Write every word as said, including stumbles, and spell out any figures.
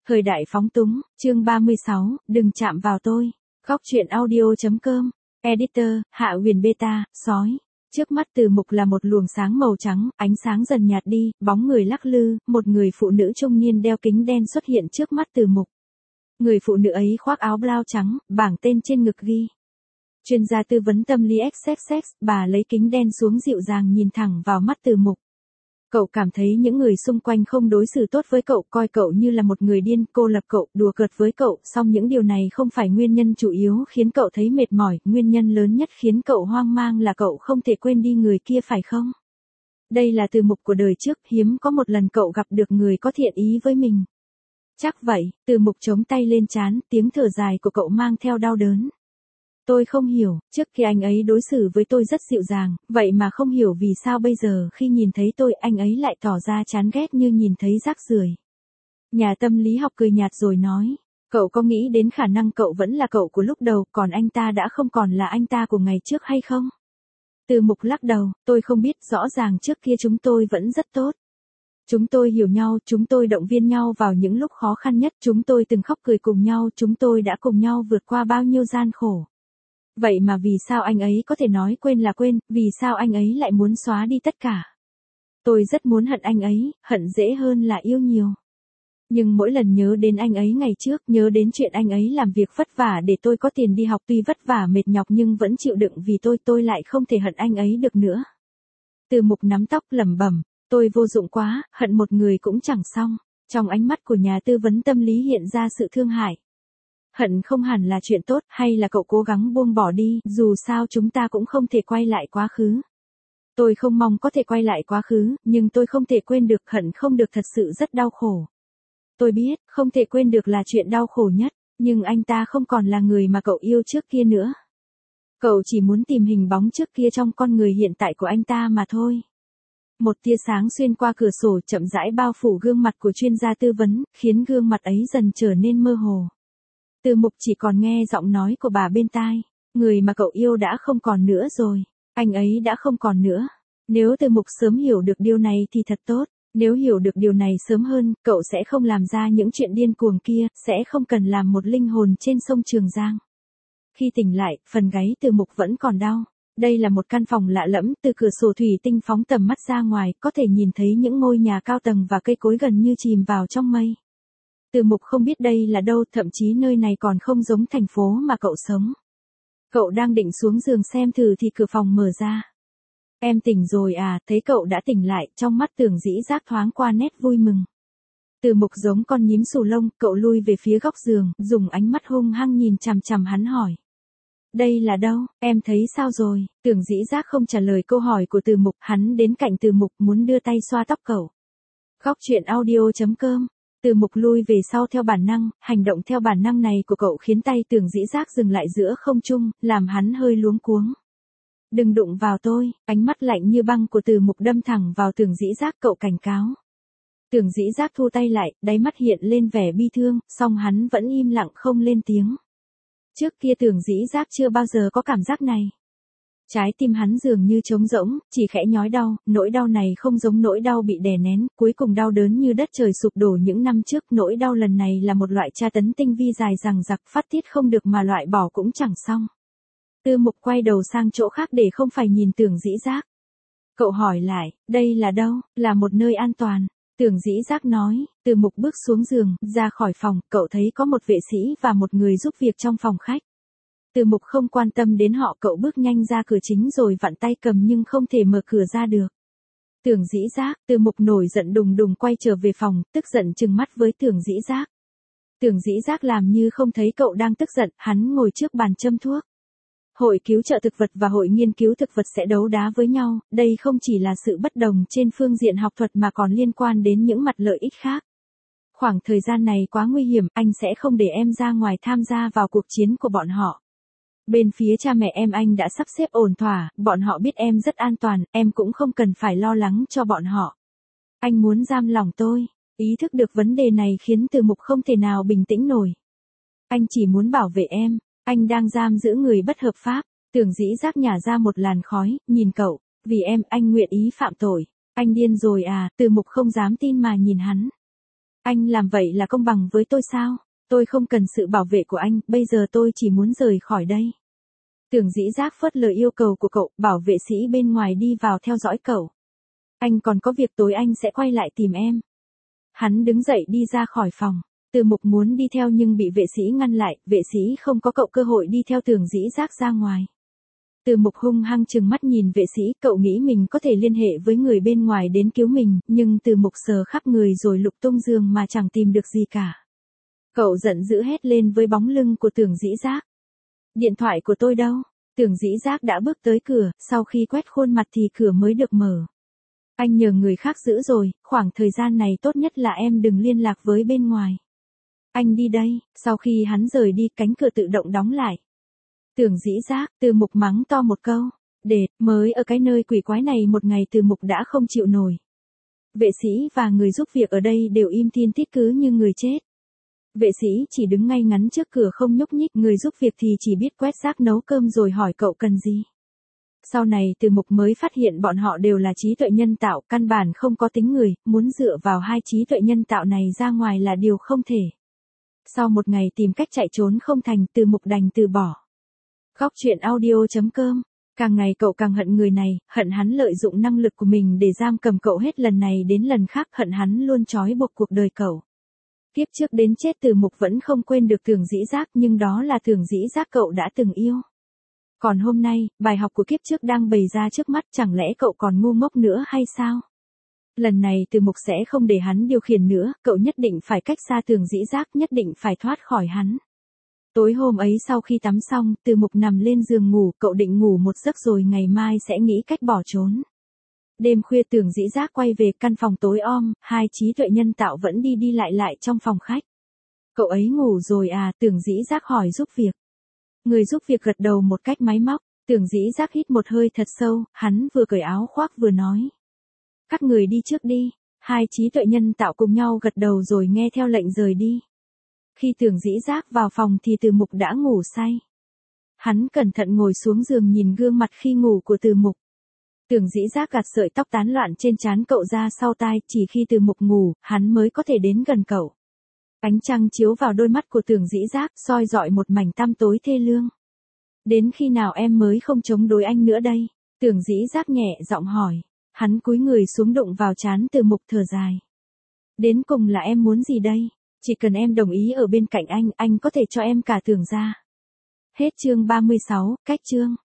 Thời đại phóng túng, chương ba mươi sáu, đừng chạm vào tôi. Góc truyện audio.com. Editor, Hạ Huyền Beta, sói. Trước mắt Từ Mục là một luồng sáng màu trắng, ánh sáng dần nhạt đi, bóng người lắc lư, một người phụ nữ trung niên đeo kính đen xuất hiện trước mắt Từ Mục. Người phụ nữ ấy khoác áo blau trắng, bảng tên trên ngực ghi. Chuyên gia tư vấn tâm lý ích xích ích, bà lấy kính đen xuống dịu dàng nhìn thẳng vào mắt Từ Mục. Cậu cảm thấy những người xung quanh không đối xử tốt với cậu, coi cậu như là một người điên, cô lập cậu, đùa cợt với cậu, song những điều này không phải nguyên nhân chủ yếu khiến cậu thấy mệt mỏi, nguyên nhân lớn nhất khiến cậu hoang mang là cậu không thể quên đi người kia phải không? Đây là Từ Mục của đời trước, hiếm có một lần cậu gặp được người có thiện ý với mình. Chắc vậy, Từ Mục chống tay lên trán, tiếng thở dài của cậu mang theo đau đớn. Tôi không hiểu, trước khi anh ấy đối xử với tôi rất dịu dàng, vậy mà không hiểu vì sao bây giờ khi nhìn thấy tôi anh ấy lại tỏ ra chán ghét như nhìn thấy rác rưởi. Nhà tâm lý học cười nhạt rồi nói, cậu có nghĩ đến khả năng cậu vẫn là cậu của lúc đầu, còn anh ta đã không còn là anh ta của ngày trước hay không? Từ Mục lắc đầu, tôi không biết, rõ ràng trước kia chúng tôi vẫn rất tốt. Chúng tôi hiểu nhau, chúng tôi động viên nhau vào những lúc khó khăn nhất, chúng tôi từng khóc cười cùng nhau, chúng tôi đã cùng nhau vượt qua bao nhiêu gian khổ. Vậy mà vì sao anh ấy có thể nói quên là quên, vì sao anh ấy lại muốn xóa đi tất cả? Tôi rất muốn hận anh ấy, hận dễ hơn là yêu nhiều. Nhưng mỗi lần nhớ đến anh ấy ngày trước, nhớ đến chuyện anh ấy làm việc vất vả để tôi có tiền đi học, tuy vất vả mệt nhọc nhưng vẫn chịu đựng vì tôi, tôi lại không thể hận anh ấy được nữa. Từ Mục nắm tóc lẩm bẩm, tôi vô dụng quá, hận một người cũng chẳng xong. Trong ánh mắt của nhà tư vấn tâm lý hiện ra sự thương hại. Hận không hẳn là chuyện tốt, hay là cậu cố gắng buông bỏ đi, dù sao chúng ta cũng không thể quay lại quá khứ. Tôi không mong có thể quay lại quá khứ, nhưng tôi không thể quên được, hận không được thật sự rất đau khổ. Tôi biết, không thể quên được là chuyện đau khổ nhất, nhưng anh ta không còn là người mà cậu yêu trước kia nữa. Cậu chỉ muốn tìm hình bóng trước kia trong con người hiện tại của anh ta mà thôi. Một tia sáng xuyên qua cửa sổ chậm rãi bao phủ gương mặt của chuyên gia tư vấn, khiến gương mặt ấy dần trở nên mơ hồ. Từ Mục chỉ còn nghe giọng nói của bà bên tai, người mà cậu yêu đã không còn nữa rồi, anh ấy đã không còn nữa. Nếu Từ Mục sớm hiểu được điều này thì thật tốt, nếu hiểu được điều này sớm hơn, cậu sẽ không làm ra những chuyện điên cuồng kia, sẽ không cần làm một linh hồn trên sông Trường Giang. Khi tỉnh lại, phần gáy Từ Mục vẫn còn đau. Đây là một căn phòng lạ lẫm, từ cửa sổ thủy tinh phóng tầm mắt ra ngoài, có thể nhìn thấy những ngôi nhà cao tầng và cây cối gần như chìm vào trong mây. Từ Mục không biết đây là đâu, thậm chí nơi này còn không giống thành phố mà cậu sống. Cậu đang định xuống giường xem thử thì cửa phòng mở ra. Em tỉnh rồi à, thấy cậu đã tỉnh lại, trong mắt Tưởng Dĩ Giác thoáng qua nét vui mừng. Từ Mục giống con nhím xù lông, cậu lui về phía góc giường, dùng ánh mắt hung hăng nhìn chằm chằm hắn hỏi. Đây là đâu, em thấy sao rồi? Tưởng Dĩ Giác không trả lời câu hỏi của Từ Mục, hắn đến cạnh Từ Mục muốn đưa tay xoa tóc cậu. Góc truyện audio.com. Từ Mục lui về sau theo bản năng, hành động theo bản năng này của cậu khiến tay Tưởng Dĩ Giác dừng lại giữa không trung, làm hắn hơi luống cuống. Đừng đụng vào tôi, ánh mắt lạnh như băng của Từ Mục đâm thẳng vào Tưởng Dĩ Giác, cậu cảnh cáo. Tưởng Dĩ Giác thu tay lại, đáy mắt hiện lên vẻ bi thương, song hắn vẫn im lặng không lên tiếng. Trước kia Tưởng Dĩ Giác chưa bao giờ có cảm giác này. Trái tim hắn dường như trống rỗng, chỉ khẽ nhói đau, nỗi đau này không giống nỗi đau bị đè nén, cuối cùng đau đớn như đất trời sụp đổ những năm trước, nỗi đau lần này là một loại tra tấn tinh vi dài dằng dặc, phát tiết không được mà loại bỏ cũng chẳng xong. Từ Mục quay đầu sang chỗ khác để không phải nhìn Tưởng Dĩ Giác. Cậu hỏi lại, đây là đâu, là một nơi an toàn. Tưởng Dĩ Giác nói, Từ Mục bước xuống giường, ra khỏi phòng, cậu thấy có một vệ sĩ và một người giúp việc trong phòng khách. Từ Mục không quan tâm đến họ, cậu bước nhanh ra cửa chính rồi vặn tay cầm nhưng không thể mở cửa ra được. Tưởng Dĩ Giác, Từ Mục nổi giận đùng đùng quay trở về phòng, tức giận trừng mắt với Tưởng Dĩ Giác. Tưởng Dĩ Giác làm như không thấy cậu đang tức giận, hắn ngồi trước bàn châm thuốc. Hội cứu trợ thực vật và hội nghiên cứu thực vật sẽ đấu đá với nhau, đây không chỉ là sự bất đồng trên phương diện học thuật mà còn liên quan đến những mặt lợi ích khác. Khoảng thời gian này quá nguy hiểm, anh sẽ không để em ra ngoài tham gia vào cuộc chiến của bọn họ. Bên phía cha mẹ em anh đã sắp xếp ổn thỏa, bọn họ biết em rất an toàn, em cũng không cần phải lo lắng cho bọn họ. Anh muốn giam lỏng tôi. Ý thức được vấn đề này khiến Từ Mục không thể nào bình tĩnh nổi. Anh chỉ muốn bảo vệ em, anh đang giam giữ người bất hợp pháp. Tưởng Dĩ Giác nhả ra một làn khói, nhìn cậu, vì em anh nguyện ý phạm tội. Anh điên rồi à, Từ Mục không dám tin mà nhìn hắn. Anh làm vậy là công bằng với tôi sao? Tôi không cần sự bảo vệ của anh, bây giờ tôi chỉ muốn rời khỏi đây. Tưởng Dĩ Giác phớt lờ yêu cầu của cậu, bảo vệ sĩ bên ngoài đi vào theo dõi cậu. Anh còn có việc tối anh sẽ quay lại tìm em. Hắn đứng dậy đi ra khỏi phòng. Từ Mục muốn đi theo nhưng bị vệ sĩ ngăn lại, vệ sĩ không có cậu cơ hội đi theo Tưởng Dĩ Giác ra ngoài. Từ Mục hung hăng trừng mắt nhìn vệ sĩ, cậu nghĩ mình có thể liên hệ với người bên ngoài đến cứu mình, nhưng Từ Mục sờ khắp người rồi lục tung giường mà chẳng tìm được gì cả. Cậu giận dữ hét lên với bóng lưng của Tưởng Dĩ Giác. Điện thoại của tôi đâu? Tưởng Dĩ Giác đã bước tới cửa, sau khi quét khuôn mặt thì cửa mới được mở. Anh nhờ người khác giữ rồi, khoảng thời gian này tốt nhất là em đừng liên lạc với bên ngoài. Anh đi đây, sau khi hắn rời đi cánh cửa tự động đóng lại. Tưởng Dĩ Giác, Từ Mục mắng to một câu. Đệt, mới ở cái nơi quỷ quái này một ngày Từ Mục đã không chịu nổi. Vệ sĩ và người giúp việc ở đây đều im thiên tít cứ như người chết. Vệ sĩ chỉ đứng ngay ngắn trước cửa không nhúc nhích, người giúp việc thì chỉ biết quét rác nấu cơm rồi hỏi cậu cần gì. Sau này Từ Mục mới phát hiện bọn họ đều là trí tuệ nhân tạo, căn bản không có tính người, muốn dựa vào hai trí tuệ nhân tạo này ra ngoài là điều không thể. Sau một ngày tìm cách chạy trốn không thành, Từ Mục đành từ bỏ. Khóc chuyện audio chấm com. Càng ngày cậu càng hận người này, hận hắn lợi dụng năng lực của mình để giam cầm cậu hết lần này đến lần khác, hận hắn luôn trói buộc cuộc đời cậu. Kiếp trước đến chết Từ Mục vẫn không quên được Tưởng Dĩ Giác, nhưng đó là Tưởng Dĩ Giác cậu đã từng yêu. Còn hôm nay, bài học của kiếp trước đang bày ra trước mắt, chẳng lẽ cậu còn ngu ngốc nữa hay sao? Lần này Từ Mục sẽ không để hắn điều khiển nữa, cậu nhất định phải cách xa Tưởng Dĩ Giác, nhất định phải thoát khỏi hắn. Tối hôm ấy sau khi tắm xong, Từ Mục nằm lên giường ngủ, cậu định ngủ một giấc rồi ngày mai sẽ nghĩ cách bỏ trốn. Đêm khuya Tưởng Dĩ Giác quay về căn phòng tối om, hai trí tuệ nhân tạo vẫn đi đi lại lại trong phòng khách. Cậu ấy ngủ rồi à? Tưởng Dĩ Giác hỏi giúp việc. Người giúp việc gật đầu một cách máy móc. Tưởng Dĩ Giác hít một hơi thật sâu, hắn vừa cởi áo khoác vừa nói. Các người đi trước đi. Hai trí tuệ nhân tạo cùng nhau gật đầu rồi nghe theo lệnh rời đi. Khi Tưởng Dĩ Giác vào phòng thì Từ Mục đã ngủ say. Hắn cẩn thận ngồi xuống giường nhìn gương mặt khi ngủ của Từ Mục. Tưởng Dĩ Giác gạt sợi tóc tán loạn trên trán cậu ra sau tai, chỉ khi Từ Mục ngủ, hắn mới có thể đến gần cậu. Ánh trăng chiếu vào đôi mắt của Tưởng Dĩ Giác, soi rọi một mảnh tăm tối thê lương. Đến khi nào em mới không chống đối anh nữa đây? Tưởng Dĩ Giác nhẹ giọng hỏi. Hắn cúi người xuống đụng vào trán Từ Mục thở dài. Đến cùng là em muốn gì đây? Chỉ cần em đồng ý ở bên cạnh anh, anh có thể cho em cả Tưởng gia. Hết chương ba mươi sáu, cách chương.